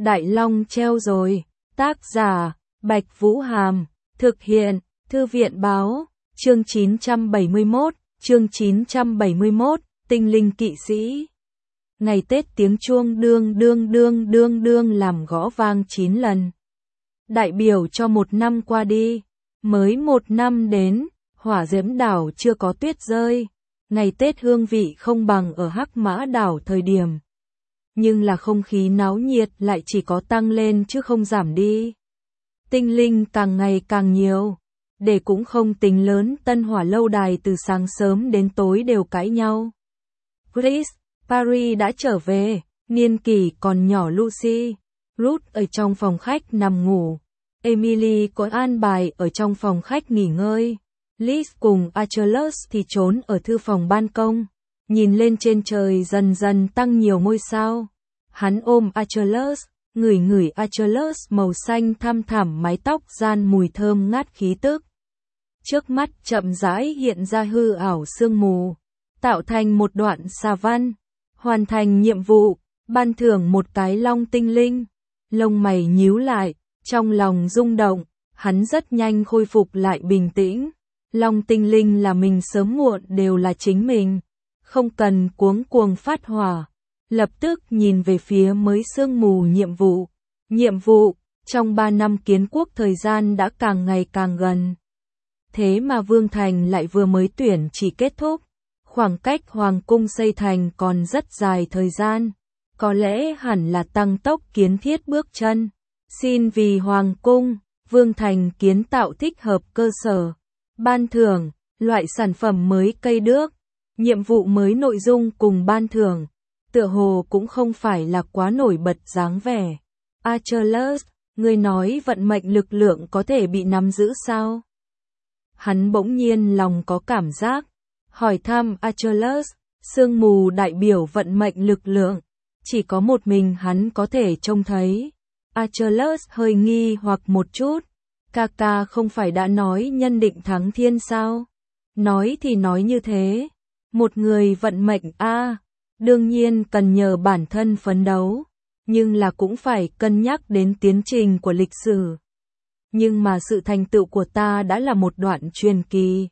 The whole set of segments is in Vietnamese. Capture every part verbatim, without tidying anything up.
Đại Long treo rồi. Tác giả, Bạch Vũ Hàm. Thực hiện, Thư viện Báo. Chương chín trăm bảy mươi mốt, chương chín trăm bảy mươi mốt, Tinh linh kỵ sĩ. Ngày Tết tiếng chuông đương đương đương đương đương làm gõ vang chín lần. Đại biểu cho một năm qua đi. Mới một năm đến, Hỏa Diễm đảo chưa có tuyết rơi. Ngày Tết hương vị không bằng ở Hắc Mã đảo thời điểm. Nhưng là không khí náo nhiệt lại chỉ có tăng lên chứ không giảm đi. Tinh linh càng ngày càng nhiều. Để cũng không tính lớn, Tân Hỏa lâu đài từ sáng sớm đến tối đều cãi nhau. Chris, Paris đã trở về, niên kỷ còn nhỏ Lucy, Ruth ở trong phòng khách nằm ngủ. Emily có an bài ở trong phòng khách nghỉ ngơi. Liz cùng Achilles thì trốn ở thư phòng ban công. Nhìn lên trên trời dần dần tăng nhiều ngôi sao. Hắn ôm Achilles, ngửi ngửi Achilles màu xanh thăm thẳm mái tóc gian mùi thơm ngát khí tức. Trước mắt chậm rãi hiện ra hư ảo sương mù, tạo thành một đoạn xà văn. Hoàn thành nhiệm vụ, ban thưởng một cái long tinh linh. Lông mày nhíu lại, trong lòng rung động, hắn rất nhanh khôi phục lại bình tĩnh. Long tinh linh là mình sớm muộn đều là chính mình, không cần cuống cuồng phát hỏa. Lập tức nhìn về phía mới sương mù nhiệm vụ. Nhiệm vụ, trong ba năm kiến quốc thời gian đã càng ngày càng gần. Thế mà Vương Thành lại vừa mới tuyển chỉ kết thúc. Khoảng cách Hoàng cung xây thành còn rất dài thời gian. Có lẽ hẳn là tăng tốc kiến thiết bước chân. Xin vì Hoàng cung, Vương Thành kiến tạo thích hợp cơ sở. Ban thưởng, loại sản phẩm mới cây đước. Nhiệm vụ mới nội dung cùng ban thưởng. Tựa hồ cũng không phải là quá nổi bật dáng vẻ. Achilles, người nói vận mệnh lực lượng có thể bị nắm giữ sao? Hắn bỗng nhiên lòng có cảm giác. Hỏi thăm Achilles, sương mù đại biểu vận mệnh lực lượng. Chỉ có một mình hắn có thể trông thấy. Achilles hơi nghi hoặc một chút. Kaka không phải đã nói nhân định thắng thiên sao? Nói thì nói như thế. Một người vận mệnh a, đương nhiên cần nhờ bản thân phấn đấu. Nhưng là cũng phải cân nhắc đến tiến trình của lịch sử. Nhưng mà sự thành tựu của ta đã là một đoạn truyền kỳ.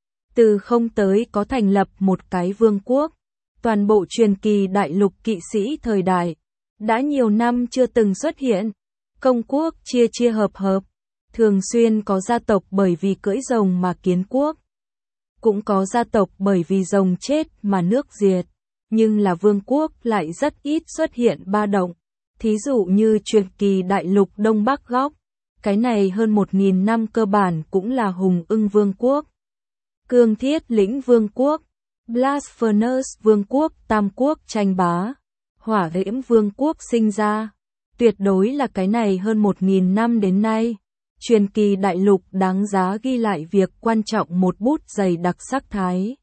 Từ không tới có thành lập một cái vương quốc. Toàn bộ truyền kỳ đại lục kỵ sĩ thời đại. Đã nhiều năm chưa từng xuất hiện. Công quốc chia chia hợp hợp. Thường xuyên có gia tộc bởi vì cưỡi rồng mà kiến quốc. Cũng có gia tộc bởi vì rồng chết mà nước diệt. Nhưng là vương quốc lại rất ít xuất hiện ba động. Thí dụ như truyền kỳ đại lục Đông Bắc góc. Cái này hơn một nghìn năm cơ bản cũng là Hùng Ưng Vương quốc. Cương Thiết Lĩnh Vương quốc. Blast Furnace Vương quốc, Tam quốc tranh bá. Hỏa Diễm Vương quốc sinh ra. Tuyệt đối là cái này hơn một nghìn năm đến nay. Truyền kỳ đại lục đáng giá ghi lại việc quan trọng một bút dày đặc sắc thái.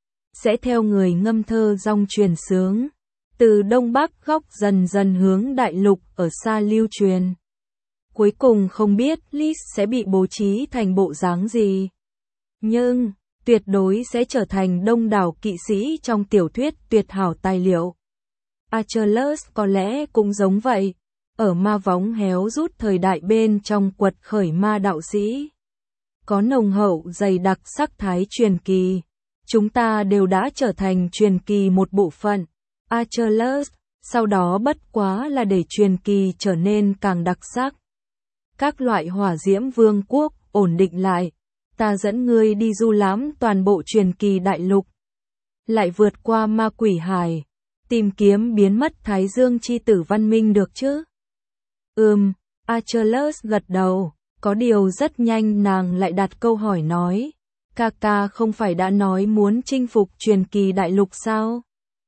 Sẽ theo người ngâm thơ dòng truyền sướng. Từ Đông Bắc góc dần dần hướng đại lục ở xa lưu truyền. Cuối cùng không biết Liz sẽ bị bố trí thành bộ dáng gì. Nhưng, tuyệt đối sẽ trở thành đông đảo kỵ sĩ trong tiểu thuyết tuyệt hảo tài liệu. Achilles có lẽ cũng giống vậy. Ở ma vóng héo rút thời đại bên trong quật khởi ma đạo sĩ. Có nồng hậu dày đặc sắc thái truyền kỳ. Chúng ta đều đã trở thành truyền kỳ một bộ phận. Achilles, sau đó bất quá là để truyền kỳ trở nên càng đặc sắc. Các loại hỏa diễm vương quốc ổn định lại. Ta dẫn ngươi đi du lãm toàn bộ truyền kỳ đại lục. Lại vượt qua ma quỷ hải. Tìm kiếm biến mất Thái Dương chi tử văn minh được chứ? Ừm, Achilles gật đầu. Có điều rất nhanh nàng lại đặt câu hỏi nói. Kaka không phải đã nói muốn chinh phục truyền kỳ đại lục sao?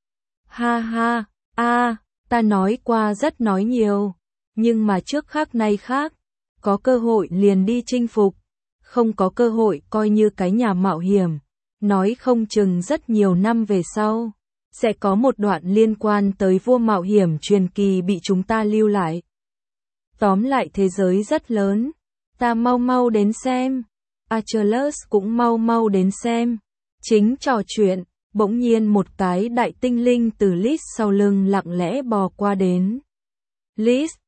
Ha ha, a, ta nói qua rất nói nhiều. Nhưng mà trước khác nay khác. Có cơ hội liền đi chinh phục. Không có cơ hội coi như cái nhà mạo hiểm. Nói không chừng rất nhiều năm về sau. Sẽ có một đoạn liên quan tới vua mạo hiểm truyền kỳ bị chúng ta lưu lại. Tóm lại thế giới rất lớn. Ta mau mau đến xem. Achilles cũng mau mau đến xem. Chính trò chuyện, bỗng nhiên một cái đại tinh linh từ Liz sau lưng lặng lẽ bò qua đến. Liz,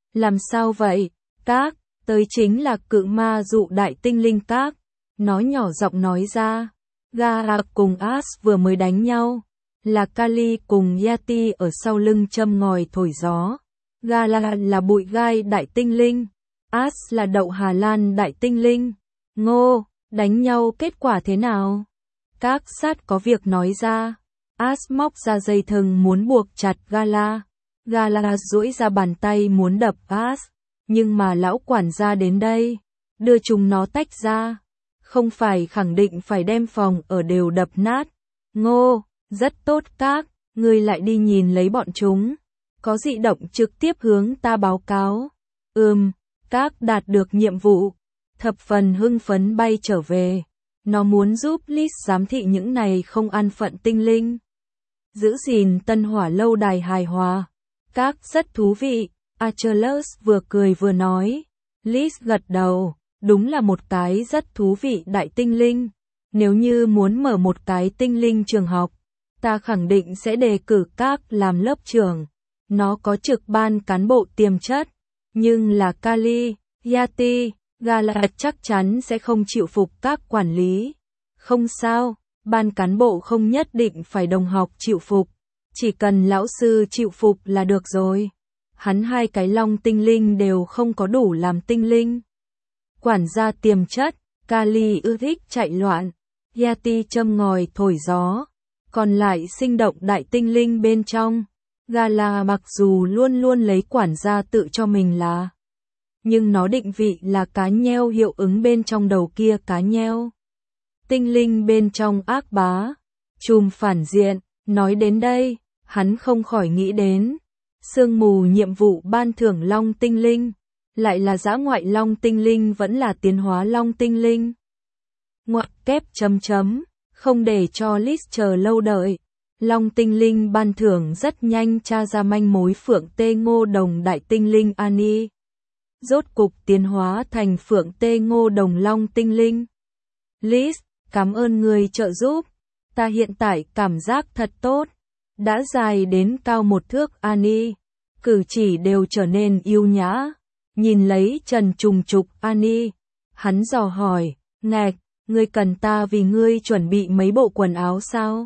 Làm sao vậy? Các, tới chính là cự ma dụ đại tinh linh các. Nó nhỏ giọng nói ra. Gara cùng Ash vừa mới đánh nhau. Là Kali cùng Yati ở sau lưng châm ngòi thổi gió. Gara là bụi gai đại tinh linh. Ash là đậu Hà Lan đại tinh linh. Ngô, đánh nhau kết quả thế nào? Các sát có việc nói ra. Ash móc ra dây thừng muốn buộc chặt Gala. Gala duỗi ra bàn tay muốn đập Ash. Nhưng mà lão quản gia đến đây. Đưa chúng nó tách ra. Không phải khẳng định phải đem phòng ở đều đập nát. Ngô, rất tốt các, ngươi lại đi nhìn lấy bọn chúng. Có dị động trực tiếp hướng ta báo cáo. Ừm, các đạt được nhiệm vụ. Thập phần hưng phấn bay trở về. Nó muốn giúp Liz giám thị những này không an phận tinh linh. Giữ gìn tân hỏa lâu đài hài hòa. Các rất thú vị. Achilles vừa cười vừa nói. Liz gật đầu. Đúng là một cái rất thú vị đại tinh linh. Nếu như muốn mở một cái tinh linh trường học, ta khẳng định sẽ đề cử các làm lớp trưởng. Nó có trực ban cán bộ tiềm chất. Nhưng là Kali, Yati, Gala chắc chắn sẽ không chịu phục các quản lý. Không sao, ban cán bộ không nhất định phải đồng học chịu phục. Chỉ cần lão sư chịu phục là được rồi. Hắn hai cái long tinh linh đều không có đủ làm tinh linh. Quản gia tiềm chất, Kali ưa thích chạy loạn, Yati châm ngòi thổi gió, còn lại sinh động đại tinh linh bên trong. Gala mặc dù luôn luôn lấy quản gia tự cho mình là, nhưng nó định vị là cá nheo hiệu ứng bên trong đầu kia cá nheo. Tinh linh bên trong ác bá, trùm phản diện, nói đến đây, hắn không khỏi nghĩ đến. Sương mù nhiệm vụ ban thưởng long tinh linh. Lại là dã ngoại long tinh linh vẫn là tiến hóa long tinh linh. Ngoặc kép chấm chấm, không để cho Liz chờ lâu đợi. Long tinh linh ban thưởng rất nhanh tra ra manh mối phượng tê ngô đồng đại tinh linh Ani. Rốt cục tiến hóa thành phượng tê ngô đồng long tinh linh. Liz, cảm ơn người trợ giúp. Ta hiện tại cảm giác thật tốt. Đã dài đến cao một thước Ani. Cử chỉ đều trở nên yêu nhã. Nhìn lấy trần trùng trục Ani, hắn dò hỏi, ngạch, ngươi cần ta vì ngươi chuẩn bị mấy bộ quần áo sao?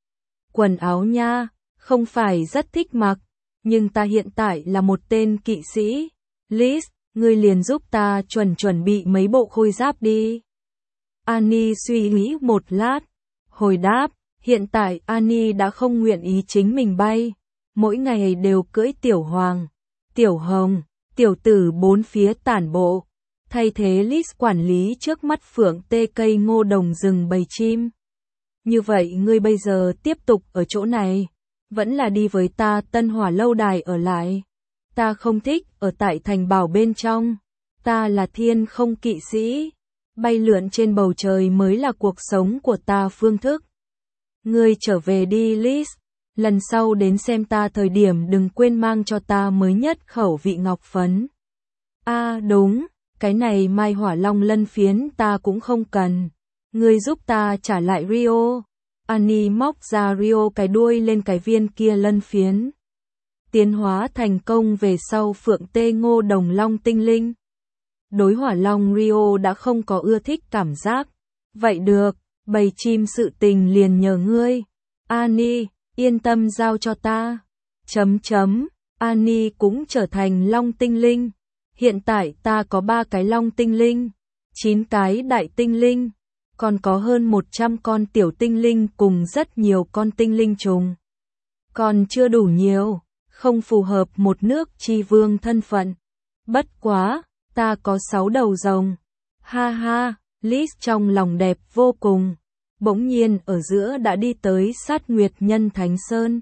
Quần áo nha, không phải rất thích mặc, nhưng ta hiện tại là một tên kỵ sĩ. Liz, ngươi liền giúp ta chuẩn chuẩn bị mấy bộ khôi giáp đi. Ani suy nghĩ một lát, hồi đáp, hiện tại Ani đã không nguyện ý chính mình bay, mỗi ngày đều cưỡi tiểu hoàng, tiểu hồng. Tiểu tử bốn phía tản bộ, thay thế Liz quản lý trước mắt phượng tê cây ngô đồng rừng bầy chim. Như vậy ngươi bây giờ tiếp tục ở chỗ này, vẫn là đi với ta tân hỏa lâu đài ở lại. Ta không thích ở tại thành bảo bên trong, ta là thiên không kỵ sĩ, bay lượn trên bầu trời mới là cuộc sống của ta phương thức. Ngươi trở về đi Liz. Lần sau đến xem ta thời điểm đừng quên mang cho ta mới nhất khẩu vị ngọc phấn. A à, đúng, cái này mai hỏa long lân phiến ta cũng không cần. Ngươi giúp ta trả lại Rio. Ani móc ra Rio cái đuôi lên cái viên kia lân phiến. Tiến hóa thành công về sau phượng tê ngô đồng long tinh linh. Đối hỏa long Rio đã không có ưa thích cảm giác. Vậy được, bầy chim sự tình liền nhờ ngươi. Ani. Yên tâm giao cho ta. Chấm chấm, Ani cũng trở thành long tinh linh. Hiện tại ta có ba cái long tinh linh, chín cái đại tinh linh, còn có hơn một trăm con tiểu tinh linh cùng rất nhiều con tinh linh trùng. Còn chưa đủ nhiều, không phù hợp một nước chi vương thân phận. Bất quá, ta có sáu đầu rồng. Ha ha, Liz trong lòng đẹp vô cùng. Bỗng nhiên ở giữa đã đi tới sát nguyệt nhân Thánh Sơn.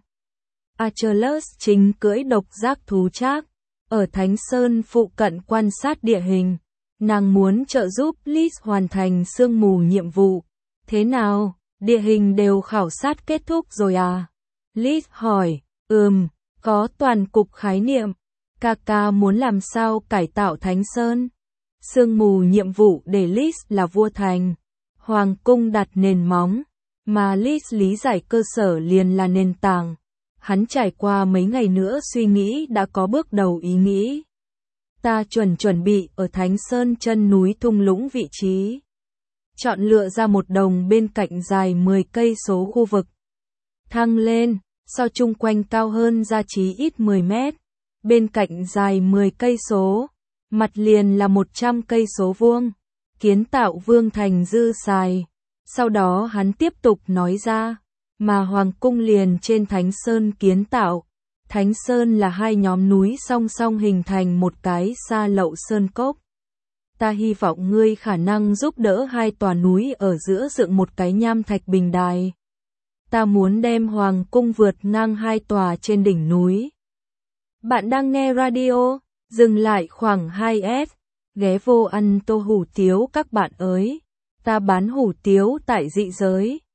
Achilles chính cưỡi độc giác thú trác, ở Thánh Sơn phụ cận quan sát địa hình. Nàng muốn trợ giúp Liz hoàn thành sương mù nhiệm vụ. Thế nào, địa hình đều khảo sát kết thúc rồi à? Liz hỏi, ừm, có toàn cục khái niệm. Kaka muốn làm sao cải tạo Thánh Sơn? Sương mù nhiệm vụ để Liz là vua thành. Hoàng cung đặt nền móng, mà Liz lý giải cơ sở liền là nền tảng. Hắn trải qua mấy ngày nữa suy nghĩ đã có bước đầu ý nghĩ. Ta chuẩn chuẩn bị ở Thánh Sơn chân núi thung lũng vị trí. Chọn lựa ra một đồng bên cạnh dài mười cây số khu vực. Thăng lên, so chung quanh cao hơn ra chí ít mười mét. Bên cạnh dài mười cây số, mặt liền là một trăm cây số vuông. Kiến tạo vương thành dư xài. Sau đó hắn tiếp tục nói ra, mà Hoàng cung liền trên Thánh Sơn kiến tạo. Thánh Sơn là hai nhóm núi song song hình thành một cái Sa Lậu Sơn Cốc. Ta hy vọng ngươi khả năng giúp đỡ hai tòa núi ở giữa dựng một cái nham thạch bình đài. Ta muốn đem Hoàng cung vượt ngang hai tòa trên đỉnh núi. Bạn đang nghe radio, dừng lại khoảng hai s, ghé vô ăn tô hủ tiếu các bạn ơi. Ta bán hủ tiếu tại dị giới.